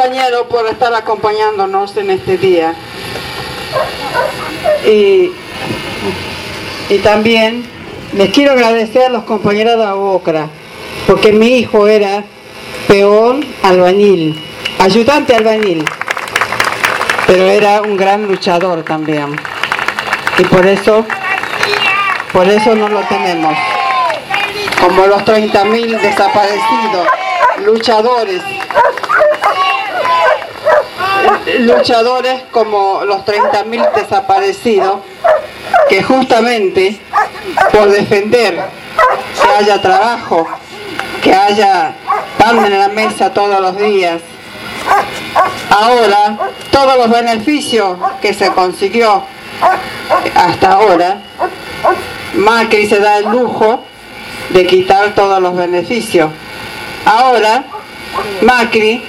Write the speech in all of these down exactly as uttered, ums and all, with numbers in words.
compañeros, por estar acompañándonos en este día. Y, y también les quiero agradecer a los compañeros de Abocra, porque mi hijo era peón albañil, ayudante albañil, pero era un gran luchador también. Y por eso, por eso no lo tenemos. Como los treinta mil desaparecidos, luchadores. Luchadores como los treinta mil desaparecidos, que justamente por defender que haya trabajo, que haya pan en la mesa todos los días, ahora todos los beneficios que se consiguió hasta ahora, Macri se da el lujo de quitar todos los beneficios. Ahora Macri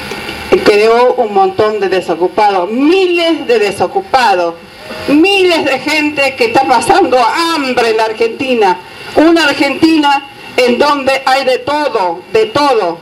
creó un montón de desocupados, miles de desocupados, miles de gente que está pasando hambre en la Argentina, una Argentina en donde hay de todo, de todo,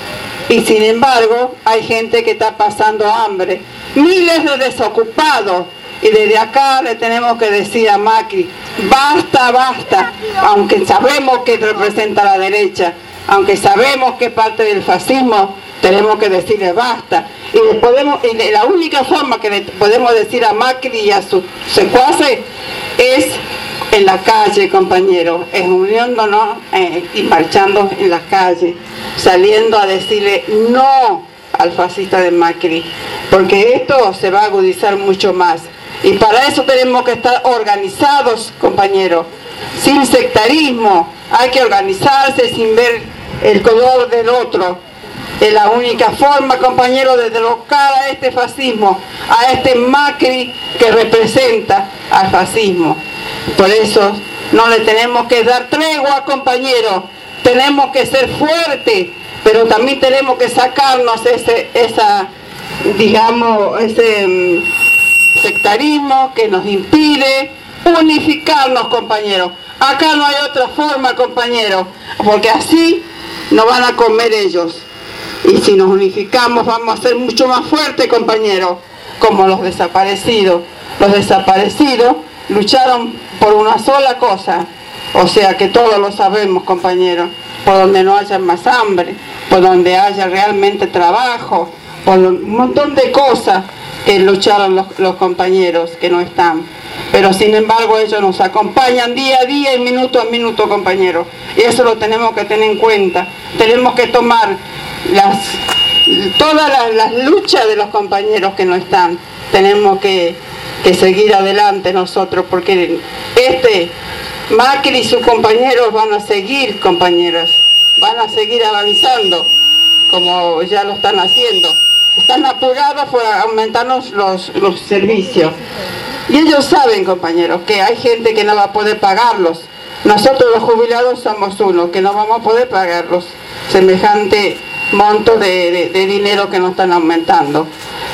y sin embargo hay gente que está pasando hambre, miles de desocupados. Y desde acá le tenemos que decir a Macri, basta, basta, aunque sabemos que representa la derecha, aunque sabemos que es parte del fascismo, tenemos que decirle basta. Y, le podemos, y la única forma que le podemos decir a Macri y a sus secuaces es en la calle, compañeros, es uniéndonos eh, y marchando en la calle, saliendo a decirle no al fascista de Macri, porque esto se va a agudizar mucho más. Y para eso tenemos que estar organizados, compañeros, sin sectarismo. Hay que organizarse sin ver el color del otro. Es la única forma, compañeros, de derrocar a este fascismo, a este Macri que representa al fascismo. Por eso no le tenemos que dar tregua, compañeros. Tenemos que ser fuertes, pero también tenemos que sacarnos ese, esa, digamos, ese sectarismo que nos impide unificarnos, compañeros. Acá no hay otra forma, compañeros, porque así nos van a comer ellos. Y si nos unificamos vamos a ser mucho más fuertes, compañeros, como los desaparecidos. Los desaparecidos lucharon por una sola cosa, o sea que todos lo sabemos, compañeros, por donde no haya más hambre, por donde haya realmente trabajo, por un montón de cosas que lucharon los, los compañeros que no están. Pero sin embargo ellos nos acompañan día a día y minuto a minuto, compañeros. Y eso lo tenemos que tener en cuenta. Tenemos que tomar las, todas las, las luchas de los compañeros que no están. Tenemos que, que seguir adelante nosotros, porque este Macri y sus compañeros van a seguir, compañeras. Van a seguir avanzando, como ya lo están haciendo. Están apurados por aumentarnos los, los servicios. Y ellos saben, compañeros, que hay gente que no va a poder pagarlos. Nosotros los jubilados somos uno, que no vamos a poder pagarlos semejante monto de, de, de dinero que nos están aumentando.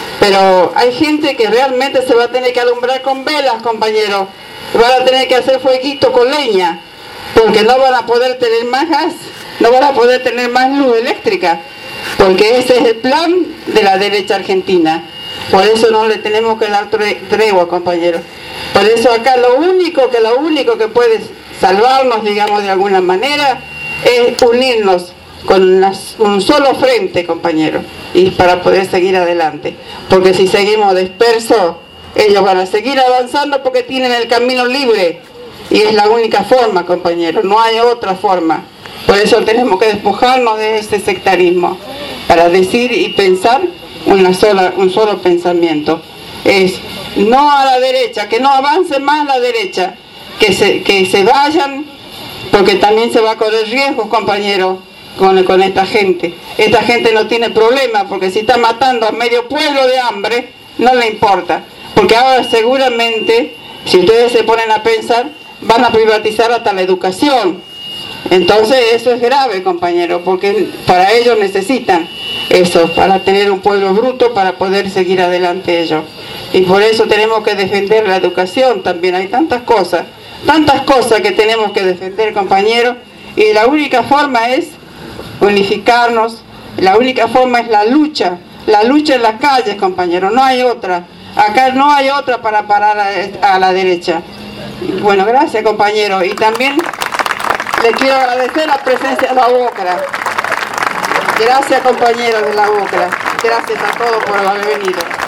Pero hay gente que realmente se va a tener que alumbrar con velas, compañeros. Van a tener que hacer fueguito con leña, porque no van a poder tener más gas, no van a poder tener más luz eléctrica. Porque ese es el plan de la derecha argentina. Por eso no le tenemos que dar tregua, compañeros. Por eso acá lo único que lo único que puede salvarnos, digamos de alguna manera, es unirnos con una, un solo frente, compañeros, y para poder seguir adelante. Porque si seguimos dispersos, ellos van a seguir avanzando porque tienen el camino libre. Y es la única forma, compañeros, no hay otra forma. Por eso tenemos que despojarnos de ese sectarismo, para decir y pensar una sola, un solo pensamiento. Es no a la derecha, que no avance más la derecha, que se, que se vayan, porque también se va a correr riesgos, compañeros, con, con esta gente. Esta gente no tiene problema, porque si está matando a medio pueblo de hambre, no le importa. Porque ahora seguramente, si ustedes se ponen a pensar, van a privatizar hasta la educación. Entonces eso es grave, compañero, porque para ellos necesitan eso, para tener un pueblo bruto, para poder seguir adelante ellos. Y por eso tenemos que defender la educación también. Hay tantas cosas, tantas cosas que tenemos que defender, compañeros, y la única forma es unificarnos, la única forma es la lucha, La lucha en las calles, compañeros, no hay otra. Acá no hay otra para parar a, a la derecha. Bueno, gracias, compañeros. Y también les quiero agradecer la presencia de la UOCRA. Gracias, compañeros de la UOCRA. Gracias a todos por haber venido.